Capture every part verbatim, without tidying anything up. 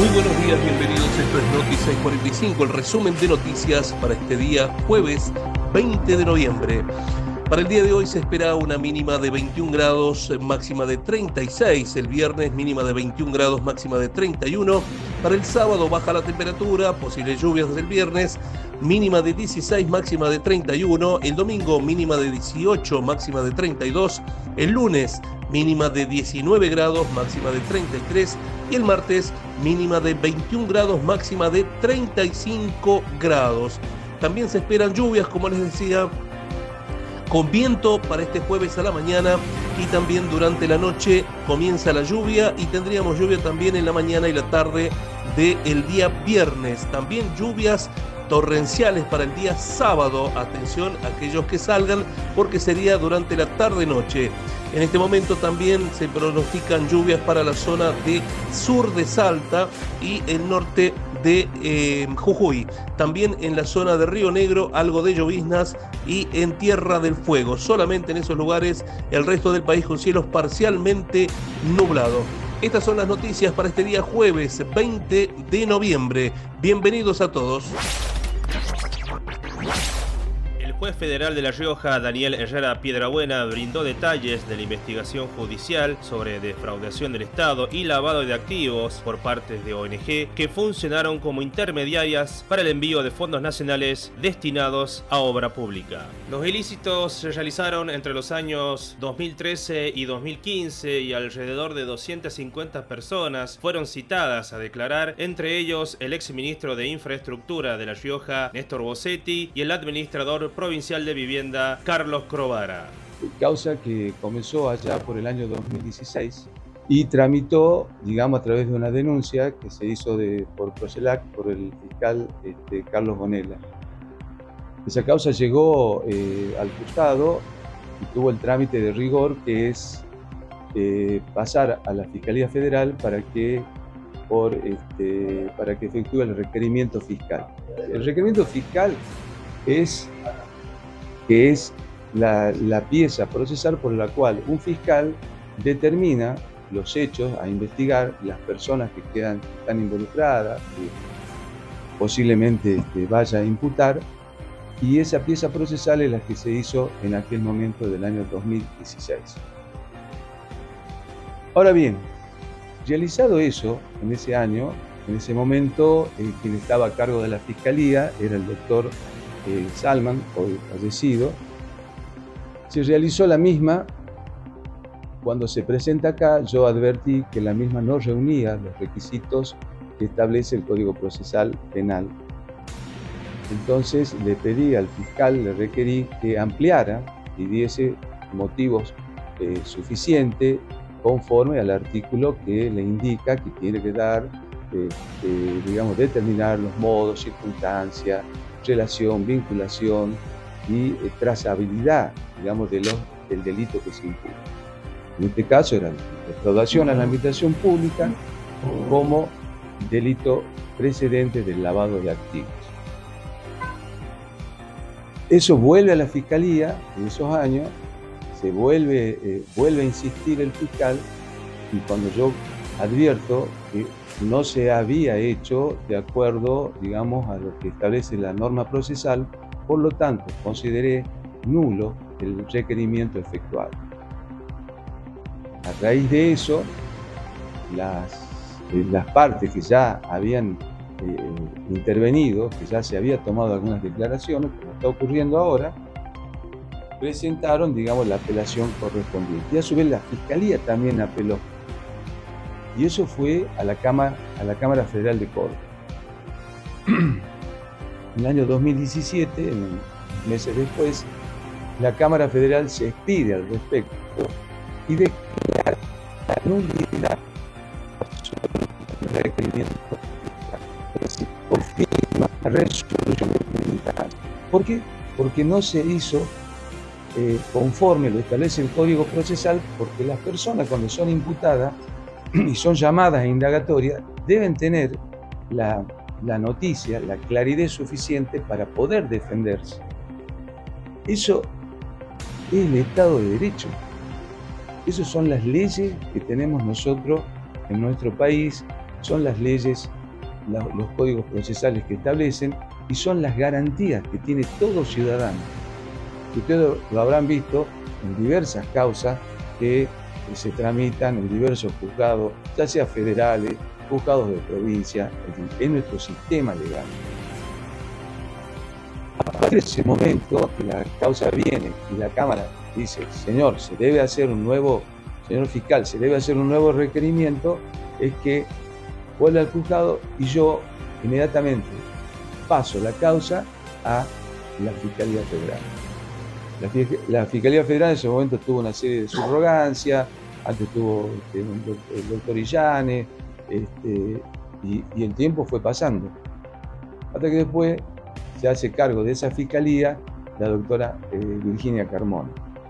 Muy buenos días, bienvenidos. Esto es Noti seiscientos cuarenta y cinco, el resumen de noticias para este día jueves veinte de noviembre. Para el día de hoy se espera una mínima de veintiún grados, máxima de treinta y seis. El viernes mínima de veintiún grados, máxima de treinta y uno. Para el sábado baja la temperatura, posibles lluvias desde el viernes, mínima de dieciséis, máxima de treinta y uno. El domingo mínima de dieciocho, máxima de treinta y dos. El lunes mínima de diecinueve grados, máxima de treinta y tres. Y el martes mínima de veintiún grados, máxima de treinta y cinco grados. También se esperan lluvias, como les decía, con viento para este jueves a la mañana, y también durante la noche comienza la lluvia y tendríamos lluvia también en la mañana y la tarde del día viernes. También lluvias torrenciales para el día sábado. Atención a aquellos que salgan, porque sería durante la tarde-noche. En este momento también se pronostican lluvias para la zona de sur de Salta y el norte de eh, Jujuy. También en la zona de Río Negro algo de lloviznas, y en Tierra del Fuego. Solamente en esos lugares, el resto del país con cielos parcialmente nublados. Estas son las noticias para este día jueves veinte de noviembre. Bienvenidos a todos. El juez federal de La Rioja, Daniel Herrera Piedrabuena, brindó detalles de la investigación judicial sobre defraudación del Estado y lavado de activos por parte de O N G que funcionaron como intermediarias para el envío de fondos nacionales destinados a obra pública. Los ilícitos se realizaron entre los años dos mil trece y dos mil quince y alrededor de doscientas cincuenta personas fueron citadas a declarar, entre ellos el exministro de Infraestructura de La Rioja, Néstor Bossetti, y el administrador provincial de Vivienda, Carlos Crovara. Causa que comenzó allá por el año dos mil dieciséis y tramitó, digamos, a través de una denuncia que se hizo de, por Procelac, por el fiscal este, Carlos Bonella. Esa causa llegó eh, al juzgado y tuvo el trámite de rigor, que es eh, pasar a la Fiscalía Federal para que, por, este, para que efectúe el requerimiento fiscal. El requerimiento fiscal es que es la, la pieza procesal por la cual un fiscal determina los hechos a investigar, las personas que quedan, están involucradas, que posiblemente este, vaya a imputar, y esa pieza procesal es la que se hizo en aquel momento del año dos mil dieciséis. Ahora bien, realizado eso en ese año, en ese momento, eh, quien estaba a cargo de la fiscalía era el doctor Eh, Salman, hoy fallecido. Se realizó la misma. Cuando se presenta acá, yo advertí que la misma no reunía los requisitos que establece el Código Procesal Penal. Entonces le pedí al fiscal, le requerí que ampliara y diese motivos eh, suficientes conforme al artículo que le indica que tiene que dar, eh, eh, digamos, determinar los modos, circunstancias, relación, vinculación y eh, trazabilidad, digamos, de los, del delito que se imputa. En este caso era defraudación a la administración pública como delito precedente del lavado de activos. Eso vuelve a la Fiscalía en esos años, se vuelve, eh, vuelve a insistir el fiscal, y cuando yo advierto que no se había hecho de acuerdo, digamos, a lo que establece la norma procesal, por lo tanto, consideré nulo el requerimiento efectuado. A raíz de eso, las, eh, las partes que ya habían eh, intervenido, que ya se había tomado algunas declaraciones, como está ocurriendo ahora, presentaron, digamos, la apelación correspondiente. Y a su vez la Fiscalía también apeló. Y eso fue a la Cámara, a la Cámara Federal de Córdoba. En el año dos mil diecisiete, meses después, la Cámara Federal se expide al respecto y declara la nulidad del requerimiento, es decir, confirma la resolución documental. ¿Por qué? Porque no se hizo eh, conforme lo establece el Código Procesal, porque las personas, cuando son imputadas y son llamadas a indagatoria, deben tener la, la noticia, la claridad suficiente para poder defenderse. Eso es el Estado de Derecho. Esas son las leyes que tenemos nosotros en nuestro país, son las leyes, la, los códigos procesales que establecen y son las garantías que tiene todo ciudadano. Ustedes lo habrán visto en diversas causas que se tramitan en diversos juzgados, ya sea federales, juzgados de provincia, en fin, en nuestro sistema legal. A partir de ese momento que la causa viene y la Cámara dice, señor, se debe hacer un nuevo, señor fiscal, se debe hacer un nuevo requerimiento, es que vuelve al juzgado y yo inmediatamente paso la causa a la Fiscalía Federal. La, la Fiscalía Federal en ese momento tuvo una serie de subrogancias, antes tuvo este, el doctor Illane, este, y, y el tiempo fue pasando. Hasta que después se hace cargo de esa fiscalía la doctora eh, Virginia Carmona.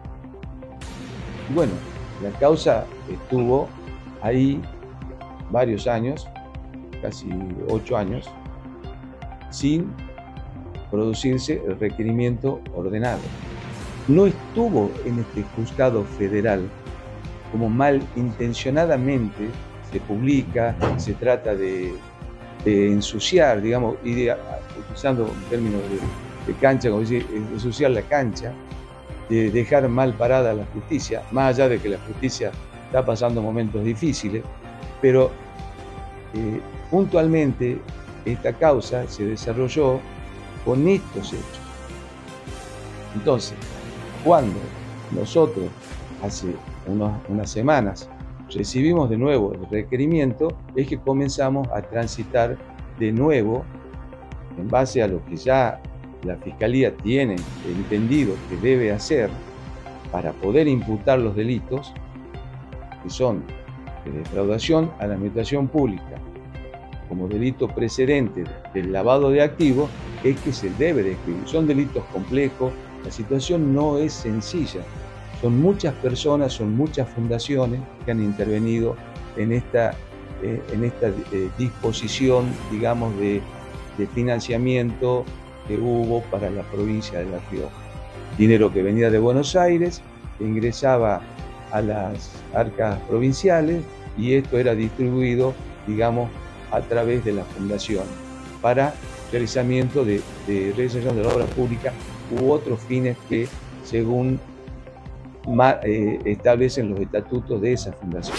Y bueno, la causa estuvo ahí varios años, casi ocho años, sin producirse el requerimiento ordenado. No estuvo en este juzgado federal como malintencionadamente se publica, se trata de, de ensuciar, digamos, y de, usando términos de, de cancha, como decir, ensuciar la cancha, de dejar mal parada la justicia, más allá de que la justicia está pasando momentos difíciles, pero eh, puntualmente esta causa se desarrolló con estos hechos. Entonces, cuando nosotros hace unos, unas semanas recibimos de nuevo el requerimiento, es que comenzamos a transitar de nuevo, en base a lo que ya la Fiscalía tiene entendido que debe hacer para poder imputar los delitos, que son de defraudación a la administración pública, como delito precedente del lavado de activos, es que se debe describir. Son delitos complejos, la situación no es sencilla. Son muchas personas, son muchas fundaciones que han intervenido en esta, eh, en esta eh, disposición, digamos, de, de financiamiento que hubo para la provincia de La Rioja. Dinero que venía de Buenos Aires, que ingresaba a las arcas provinciales y esto era distribuido, digamos, a través de la fundación para realizamiento de, de realización de la obra pública u otros fines que, según eh, establecen los estatutos de esa fundación.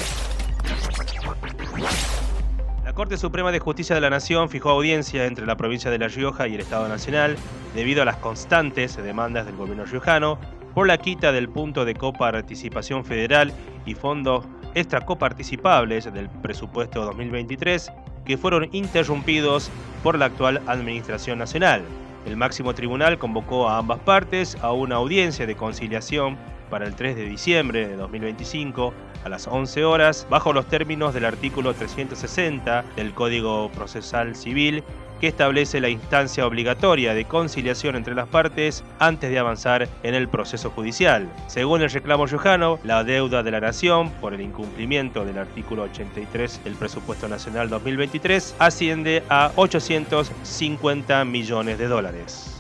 La Corte Suprema de Justicia de la Nación fijó audiencia entre la provincia de La Rioja y el Estado Nacional debido a las constantes demandas del gobierno riojano por la quita del punto de coparticipación federal y fondos extracoparticipables del presupuesto dos mil veintitrés que fueron interrumpidos por la actual Administración Nacional. El máximo tribunal convocó a ambas partes a una audiencia de conciliación para el tres de diciembre de dos mil veinticinco a las once horas, bajo los términos del artículo trescientos sesenta del Código Procesal Civil, que establece la instancia obligatoria de conciliación entre las partes antes de avanzar en el proceso judicial. Según el reclamo riojano, la deuda de la Nación por el incumplimiento del artículo ochenta y tres del Presupuesto Nacional dos mil veintitrés asciende a ochocientos cincuenta millones de dólares.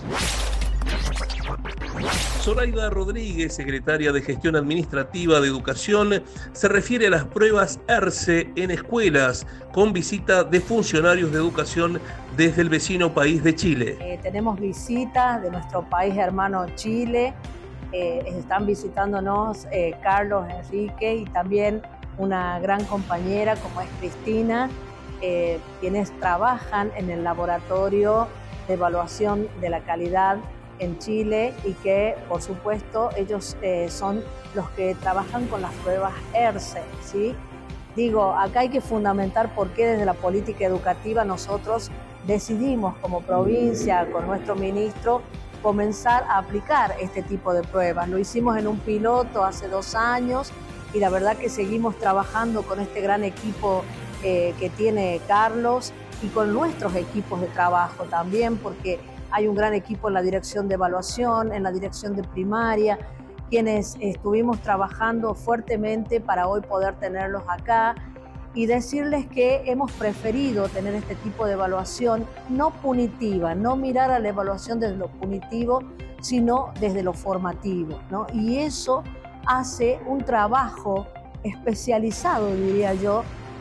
Zoraida Rodríguez, secretaria de Gestión Administrativa de Educación, se refiere a las pruebas ERCE en escuelas con visita de funcionarios de educación desde el vecino país de Chile. Eh, tenemos visitas de nuestro país hermano Chile, eh, están visitándonos eh, Carlos, Enrique y también una gran compañera como es Cristina, eh, quienes trabajan en el laboratorio de evaluación de la calidad en Chile y que, por supuesto, ellos eh, son los que trabajan con las pruebas ERCE, ¿sí? Digo, acá hay que fundamentar por qué desde la política educativa nosotros decidimos como provincia, con nuestro ministro, comenzar a aplicar este tipo de pruebas. Lo hicimos en un piloto hace dos años y la verdad que seguimos trabajando con este gran equipo eh, que tiene Carlos y con nuestros equipos de trabajo también, porque hay un gran equipo en la dirección de evaluación, en la dirección de primaria, quienes estuvimos trabajando fuertemente para hoy poder tenerlos acá y decirles que hemos preferido tener este tipo de evaluación no punitiva, no mirar a la evaluación desde lo punitivo, sino desde lo formativo, ¿no? Y eso hace un trabajo especializado, diría yo,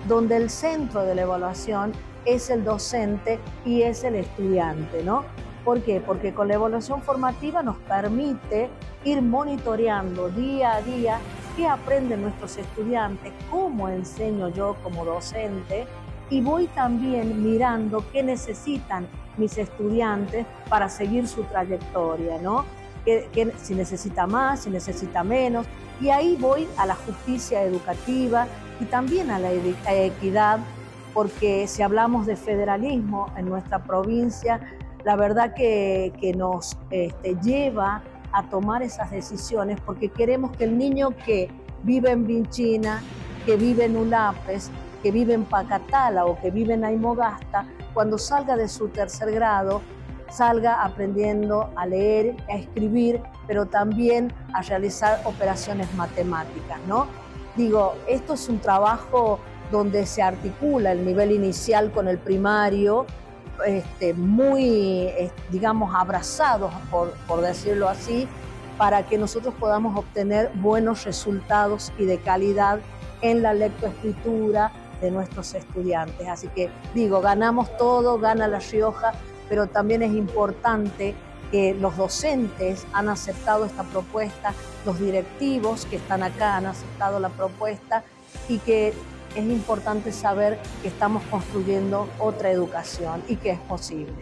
donde el centro de la evaluación es el docente y es el estudiante, ¿no? ¿Por qué? Porque con la evaluación formativa nos permite ir monitoreando día a día qué aprenden nuestros estudiantes, cómo enseño yo como docente, y voy también mirando qué necesitan mis estudiantes para seguir su trayectoria, ¿no? Que, que, si necesita más, si necesita menos, y ahí voy a la justicia educativa y también a la equidad, porque si hablamos de federalismo en nuestra provincia, la verdad que, que nos este, lleva a tomar esas decisiones, porque queremos que el niño que vive en Vinchina, que vive en Ulapes, que vive en Pacatala o que vive en Aymogasta, cuando salga de su tercer grado, salga aprendiendo a leer, a escribir, pero también a realizar operaciones matemáticas, ¿no? Digo, esto es un trabajo donde se articula el nivel inicial con el primario, este, muy, digamos, abrazados, por, por decirlo así, para que nosotros podamos obtener buenos resultados y de calidad en la lectoescritura de nuestros estudiantes. Así que digo, ganamos todo, gana La Rioja, pero también es importante que los docentes han aceptado esta propuesta, los directivos que están acá han aceptado la propuesta y que es importante saber que estamos construyendo otra educación y que es posible.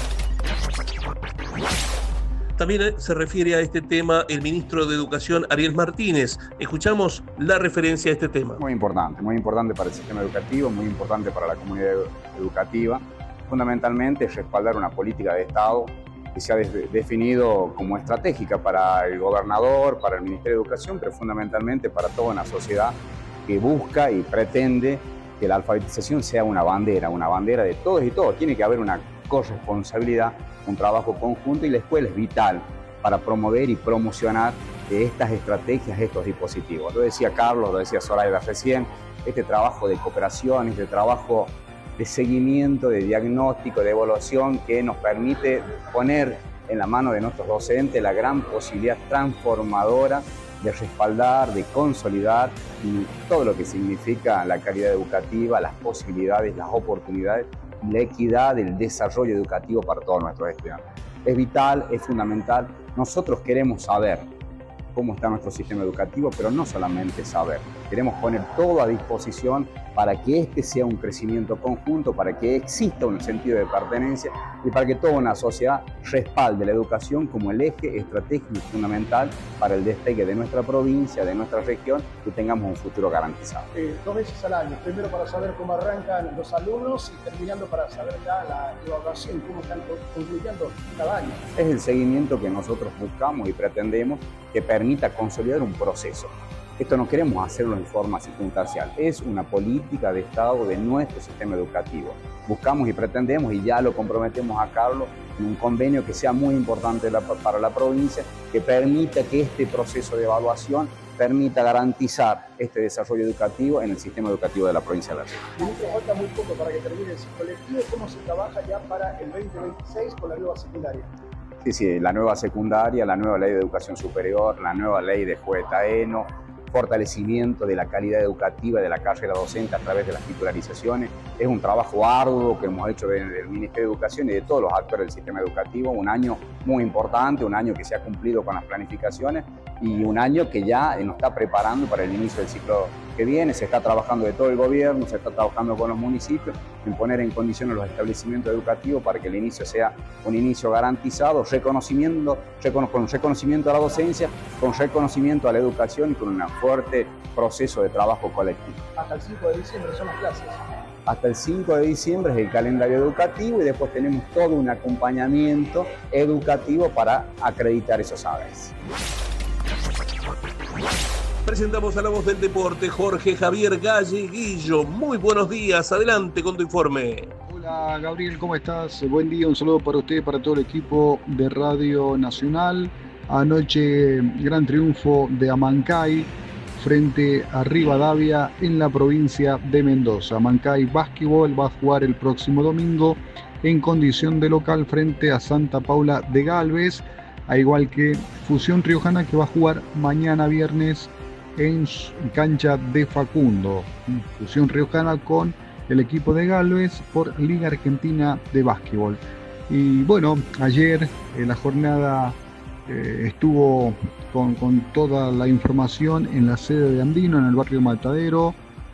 También se refiere a este tema el ministro de Educación, Ariel Martínez. Escuchamos la referencia a este tema. Muy importante, muy importante para el sistema educativo, muy importante para la comunidad educativa. Fundamentalmente, respaldar una política de Estado que se ha definido como estratégica para el gobernador, para el Ministerio de Educación, pero fundamentalmente para toda una sociedad que busca y pretende que la alfabetización sea una bandera, una bandera de todos y todos. Tiene que haber una corresponsabilidad, un trabajo conjunto, y la escuela es vital para promover y promocionar estas estrategias, estos dispositivos. Lo decía Carlos, lo decía Soraya recién, este trabajo de cooperación, este trabajo de seguimiento, de diagnóstico, de evaluación que nos permite poner en la mano de nuestros docentes la gran posibilidad transformadora de respaldar, de consolidar y todo lo que significa la calidad educativa, las posibilidades, las oportunidades, la equidad del desarrollo educativo para todos nuestros estudiantes. Es vital, es fundamental. Nosotros queremos saber cómo está nuestro sistema educativo, pero no solamente saber. Queremos poner todo a disposición para que este sea un crecimiento conjunto, para que exista un sentido de pertenencia y para que toda una sociedad respalde la educación como el eje estratégico y fundamental para el despegue de nuestra provincia, de nuestra región, y tengamos un futuro garantizado. Eh, dos veces al año, primero para saber cómo arrancan los alumnos y terminando para saber ya la evaluación, cómo están concluyendo cada año. Es el seguimiento que nosotros buscamos y pretendemos que permita consolidar un proceso. Esto no queremos hacerlo en forma circunstancial, es una política de Estado de nuestro sistema educativo. Buscamos y pretendemos, y ya lo comprometemos a Carlos, en un convenio que sea muy importante para la provincia, que permita que este proceso de evaluación permita garantizar este desarrollo educativo en el sistema educativo de la provincia de La Rioja. Ministro, falta muy poco para que termine el ciclo lectivo. ¿Cómo se trabaja ya para el veinte veintiséis con la nueva secundaria? Sí, sí, la nueva secundaria, la nueva ley de educación superior, la nueva ley de juez taeno, fortalecimiento de la calidad educativa de la carrera docente a través de las titularizaciones. Es un trabajo arduo que hemos hecho desde el Ministerio de Educación y de todos los actores del sistema educativo. Un año muy importante, un año que se ha cumplido con las planificaciones y un año que ya nos está preparando para el inicio del ciclo que viene. Se está trabajando de todo el gobierno, se está trabajando con los municipios en poner en condiciones los establecimientos educativos para que el inicio sea un inicio garantizado, reconocimiento, con reconocimiento a la docencia, con reconocimiento a la educación y con un fuerte proceso de trabajo colectivo. Hasta el cinco de diciembre son las clases. Hasta el cinco de diciembre es el calendario educativo y después tenemos todo un acompañamiento educativo para acreditar esos saberes. Presentamos a la voz del deporte, Jorge Javier Galleguillo. Muy buenos días, adelante con tu informe. Hola Gabriel, ¿cómo estás? Buen día, un saludo para usted, para todo el equipo de Radio Nacional. Anoche, gran triunfo de Amancay frente a Rivadavia en la provincia de Mendoza. Amancay Básquetbol va a jugar el próximo domingo en condición de local frente a Santa Paula de Galvez, a igual que Fusión Riojana, que va a jugar mañana viernes en cancha de Facundo. Fusión riojana con el equipo de Galvez por Liga Argentina de Básquetbol. Y bueno, ayer eh, la jornada eh, estuvo con, con toda la información en la sede de Andino, en el barrio Matadero.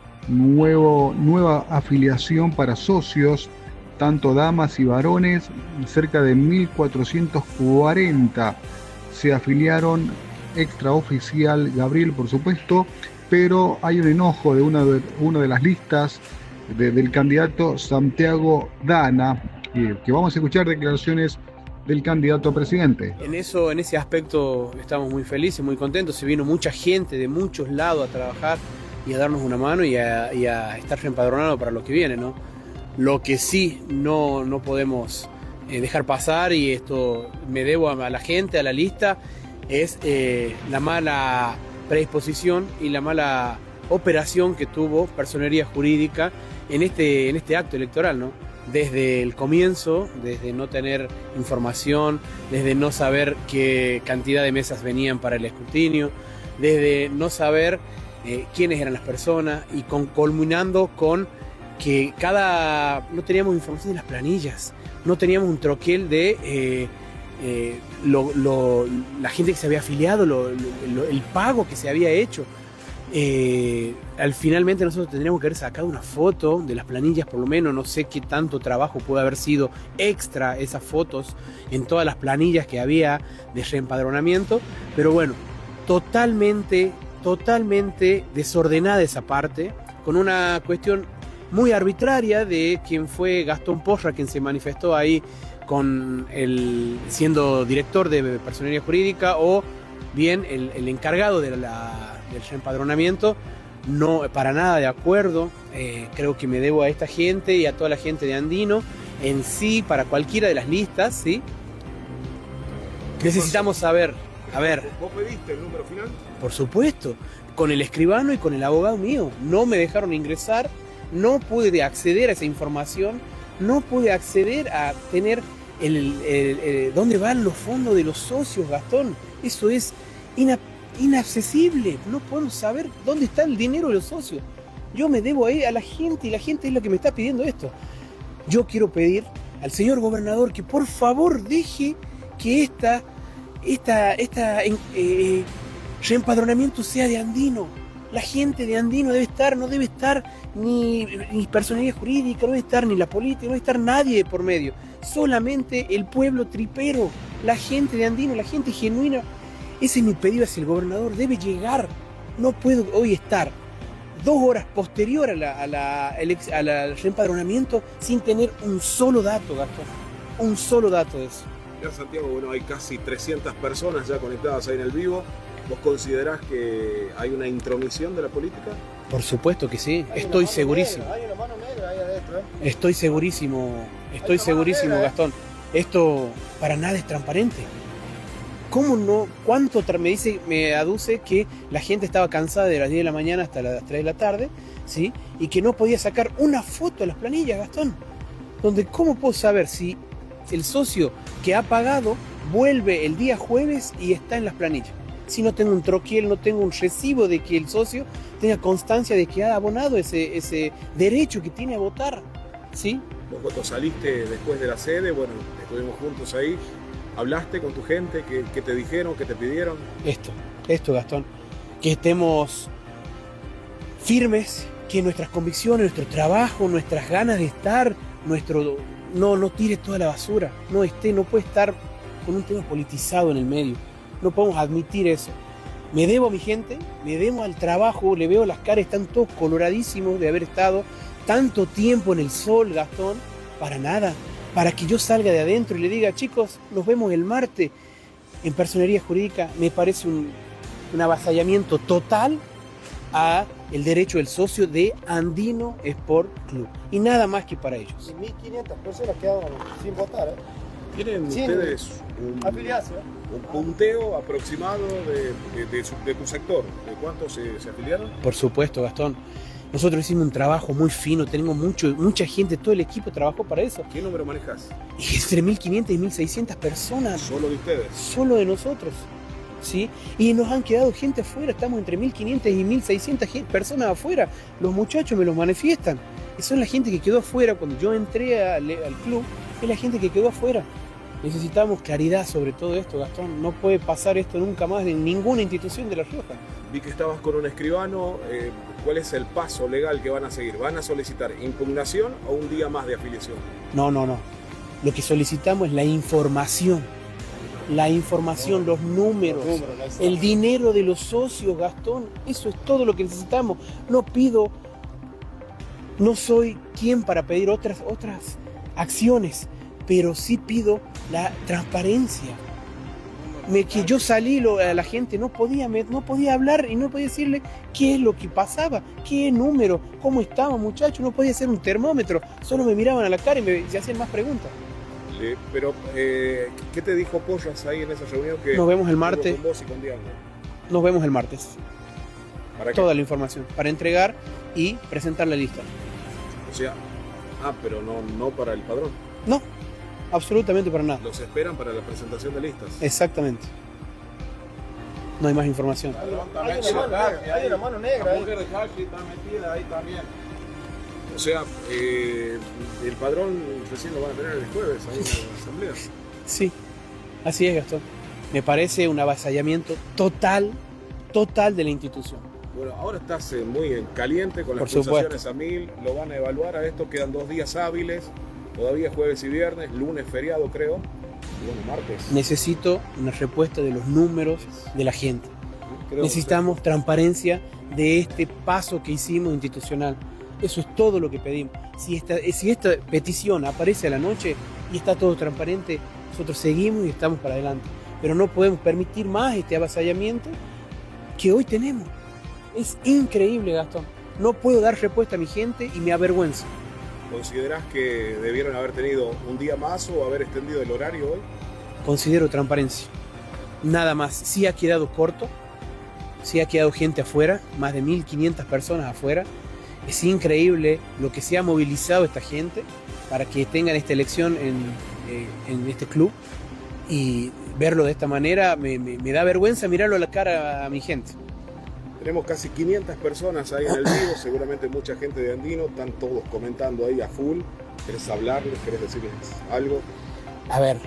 Nuevo, nueva afiliación para socios, tanto damas y varones. Cerca de mil cuatrocientos cuarenta se afiliaron, extraoficial Gabriel, por supuesto, pero hay un enojo de una de, una de las listas de, del candidato Santiago Dana, que, que vamos a escuchar declaraciones del candidato a presidente. En eso, en ese aspecto estamos muy felices, muy contentos. Se vino mucha gente de muchos lados a trabajar y a darnos una mano y a, y a estar reempadronados para lo que viene, ¿no? Lo que sí no, no podemos eh, dejar pasar, y esto me debo a, a la gente, a la lista, es eh, la mala predisposición y la mala operación que tuvo Personería Jurídica en este, en este acto electoral, ¿no? Desde el comienzo, desde no tener información, desde no saber qué cantidad de mesas venían para el escrutinio, desde no saber eh, quiénes eran las personas, y con, culminando con que cada no teníamos información de las planillas, no teníamos un troquel de eh, eh, lo, lo, la gente que se había afiliado, lo, lo, el pago que se había hecho. Eh, al finalmente nosotros tendríamos que haber sacado una foto de las planillas, por lo menos. No sé qué tanto trabajo puede haber sido extra esas fotos en todas las planillas que había de reempadronamiento, pero bueno, totalmente, totalmente desordenada esa parte, con una cuestión muy arbitraria de quien fue Gastón Porra, quien se manifestó ahí con el, siendo director de Personería Jurídica, o bien el, el encargado de la, del reempadronamiento. No, para nada de acuerdo. Eh, creo que me debo a esta gente y a toda la gente de Andino en sí, para cualquiera de las listas, ¿sí? Necesitamos saber, a ver. ¿Vos pediste el número final? Por supuesto, con el escribano y con el abogado mío. No me dejaron ingresar, no pude acceder a esa información, no pude acceder a tener el, el, el, el dónde van los fondos de los socios, Gastón. Eso es ina, inaccesible, no podemos saber dónde está el dinero de los socios. Yo me debo ahí a la gente, y la gente es la que me está pidiendo esto. Yo quiero pedir al señor gobernador que por favor deje que esta, esta, esta eh, reempadronamiento sea de Andino. La gente de Andino debe estar, no debe estar ni, ni Personería Jurídica, no debe estar ni la política, no debe estar nadie por medio. Solamente el pueblo tripero, la gente de Andino, la gente genuina. Ese es mi pedido hacia el gobernador, debe llegar. No puedo hoy estar dos horas posterior a la, a la, a la, al reempadronamiento sin tener un solo dato, Gastón. Un solo dato de eso. Ya, Santiago, bueno, hay casi trescientas personas ya conectadas ahí en el vivo. ¿Vos considerás que hay una intromisión de la política? Por supuesto que sí, estoy segurísimo. Negra, hay una mano negra ahí adentro, ¿eh? Estoy segurísimo, estoy segurísimo, negra, Gastón. Esto para nada es transparente. ¿Cómo no? ¿Cuánto me dice, me aduce que la gente estaba cansada de las diez de la mañana hasta las tres de la tarde, ¿sí? Y que no podía sacar una foto de las planillas, Gastón? Donde, ¿cómo puedo saber si el socio que ha pagado vuelve el día jueves y está en las planillas? Si no tengo un troquiel, no tengo un recibo de que el socio tenga constancia de que ha abonado ese, ese derecho que tiene a votar, ¿sí? Vos saliste después de la sede, bueno, estuvimos juntos ahí. ¿Hablaste con tu gente? ¿Qué, qué te dijeron? ¿Qué te pidieron? Esto, esto, Gastón. Que estemos firmes, que nuestras convicciones, nuestro trabajo, nuestras ganas de estar, nuestro no, no tire toda la basura, no esté, no puede estar con un tema politizado en el medio. No podemos admitir eso. Me debo a mi gente, me debo al trabajo, le veo las caras, están todos coloradísimos de haber estado tanto tiempo en el sol, Gastón, para nada. Para que yo salga de adentro y le diga, chicos, nos vemos el martes en Personería Jurídica, me parece un, un avasallamiento total a el derecho del socio de Andino Sport Club. Y nada más que para ellos. Y mil quinientas personas quedaron sin votar, ¿eh? ¿Tienen Sin ustedes un, afiliarse, ¿eh? un punteo aproximado de, de, de, su, de tu sector? ¿De cuántos se, se afiliaron? Por supuesto, Gastón. Nosotros hicimos un trabajo muy fino, tenemos mucho, mucha gente, todo el equipo trabajó para eso. ¿Qué número manejas? Y entre mil quinientas y mil seiscientas personas. ¿Solo de ustedes? Solo de nosotros. ¿sí? Y nos han quedado gente afuera, estamos entre mil quinientas y mil seiscientas personas afuera. Los muchachos me los manifiestan. Y son la gente que quedó afuera cuando yo entré al, al club, es la gente que quedó afuera. Necesitamos claridad sobre todo esto, Gastón. No puede pasar esto nunca más en ninguna institución de La Rioja. Vi que estabas con un escribano. Eh, ¿Cuál es el paso legal que van a seguir? ¿Van a solicitar impugnación o un día más de afiliación? No, no, no. Lo que solicitamos es la información. La información, los números, el dinero de los socios, Gastón. Eso es todo lo que necesitamos. No pido, no soy quien para pedir otras, otras acciones, pero sí pido la transparencia. Me, que yo salí, lo, a la gente no podía, me, no podía hablar y no podía decirle qué es lo que pasaba, qué número, cómo estaba, muchachos. No podía hacer un termómetro, solo me miraban a la cara y me y hacían más preguntas. Eh, pero, eh, ¿qué te dijo Pollas ahí en esa reunión? Que nos vemos el martes. Con vos y con Diana. Nos vemos el martes. ¿Para qué? Toda la información, para entregar y presentar la lista. O sea, ah, pero no, no para el padrón. No. Absolutamente para nada. Los esperan para la presentación de listas. Exactamente. No hay más información. Hay una mano, hay una mano negra. La mujer de Hashi está metida ahí también. O sea, eh, el padrón recién lo van a tener el jueves ahí en la asamblea. Sí, así es, Gastón. Me parece un avasallamiento total, total de la institución. Bueno, ahora estás eh, muy en caliente con las Por pulsaciones supuesto. a mil. Lo van a evaluar a esto. Quedan dos días hábiles. Todavía jueves y viernes, lunes feriado creo, y bueno, martes. Necesito una respuesta de los números de la gente. Creo Necesitamos transparencia de este paso que hicimos institucional. Eso es todo lo que pedimos. Si esta, si esta petición aparece a la noche y está todo transparente, nosotros seguimos y estamos para adelante. Pero no podemos permitir más este avasallamiento que hoy tenemos. Es increíble, Gastón. No puedo dar respuesta a mi gente y me avergüenza. ¿Considerás que debieron haber tenido un día más o haber extendido el horario hoy? Considero transparencia. Nada más. Sí ha quedado corto. Sí ha quedado gente afuera. Más de mil quinientas personas afuera. Es increíble lo que se ha movilizado esta gente para que tengan esta elección en, eh, en este club. Y verlo de esta manera me, me, me da vergüenza mirarlo a la cara a mi gente. Tenemos casi quinientas personas ahí en el vivo, seguramente mucha gente de Andino, están todos comentando ahí a full. ¿Querés hablarles? ¿Querés decirles algo? A ver,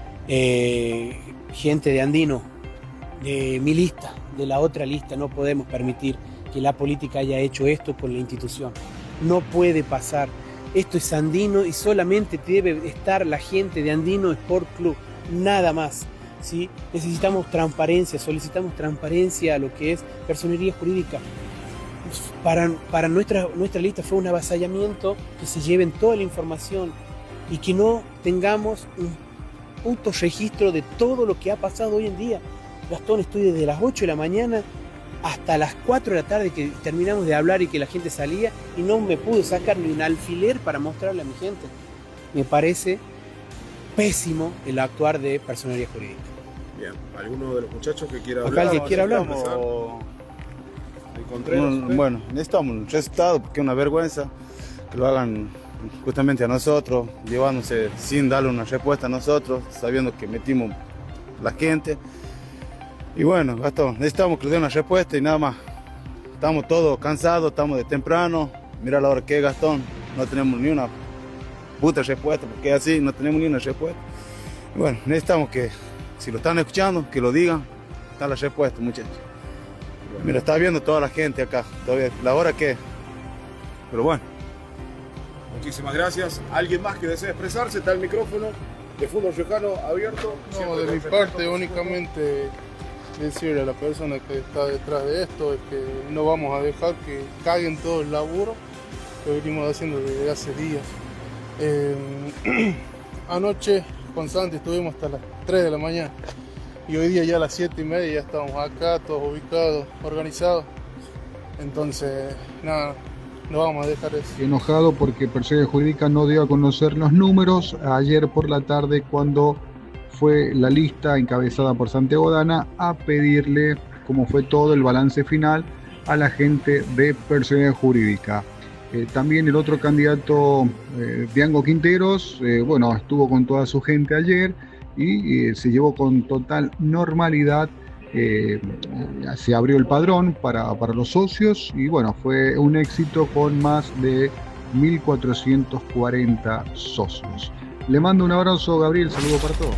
eh, gente de Andino, de mi lista, de la otra lista, no podemos permitir que la política haya hecho esto con la institución. No puede pasar. Esto es Andino y solamente debe estar la gente de Andino Sport Club, nada más. ¿Sí? Necesitamos transparencia, solicitamos transparencia a lo que es personería jurídica. Para, para nuestra, nuestra lista fue un avasallamiento, que se lleven toda la información y que no tengamos un puto registro de todo lo que ha pasado hoy en día. Gastón, estoy desde las ocho de la mañana hasta las cuatro de la tarde que terminamos de hablar y que la gente salía y no me pude sacar ni un alfiler para mostrarle a mi gente. Me parece pésimo el actuar de personería jurídica. Bien, ¿alguno de los muchachos que quiera Acá hablar? el que quiera hablar. Un, bueno, necesitamos un resultado porque es una vergüenza que lo hagan justamente a nosotros, llevándose sin darle una respuesta a nosotros, sabiendo que metimos la gente. Y bueno, Gastón, necesitamos que le den una respuesta y nada más. Estamos todos cansados, estamos de temprano. Mira la hora que es, Gastón, no tenemos ni una puta respuesta, porque es así, no tenemos ni una respuesta. Y bueno, necesitamos que, si lo están escuchando, que lo digan, está la respuesta, muchachos. Mira, está viendo toda la gente acá, todavía, la hora que es. Pero bueno. Muchísimas gracias. ¿Alguien más que desee expresarse? Está el micrófono de Fútbol Riojano abierto. No, de mi parte únicamente decirle a la persona que está detrás de esto es que no vamos a dejar que caguen todo el laburo que venimos haciendo desde hace días. Eh, anoche con Santi estuvimos hasta las tres de la mañana y hoy día ya a las siete y media ya estamos acá, todos ubicados, organizados. Entonces, nada, no vamos a dejar eso. Enojado porque Personería Jurídica no dio a conocer los números ayer por la tarde cuando fue la lista encabezada por Santiago Dana a pedirle, como fue todo el balance final, a la gente de Personería Jurídica. Eh, también el otro candidato, eh, Diango Quinteros, eh, bueno, estuvo con toda su gente ayer y eh, se llevó con total normalidad eh, se abrió el padrón para, para los socios y bueno, fue un éxito con más de mil cuatrocientos cuarenta socios. Le mando un abrazo, Gabriel, saludo para todos.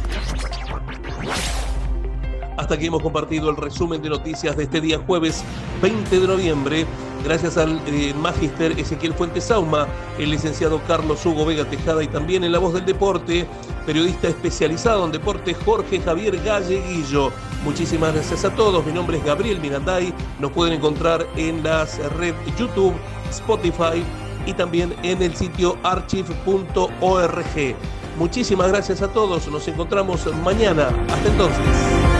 Hasta aquí hemos compartido el resumen de noticias de este día jueves veinte de noviembre. Gracias al eh, magíster Ezequiel Fuentes Sauma, el licenciado Carlos Hugo Vega Tejada y también en La Voz del Deporte, periodista especializado en deporte Jorge Javier Galleguillo. Muchísimas gracias a todos. Mi nombre es Gabriel Miranday. Nos pueden encontrar en las redes YouTube, Spotify y también en el sitio archive punto org. Muchísimas gracias a todos. Nos encontramos mañana. Hasta entonces.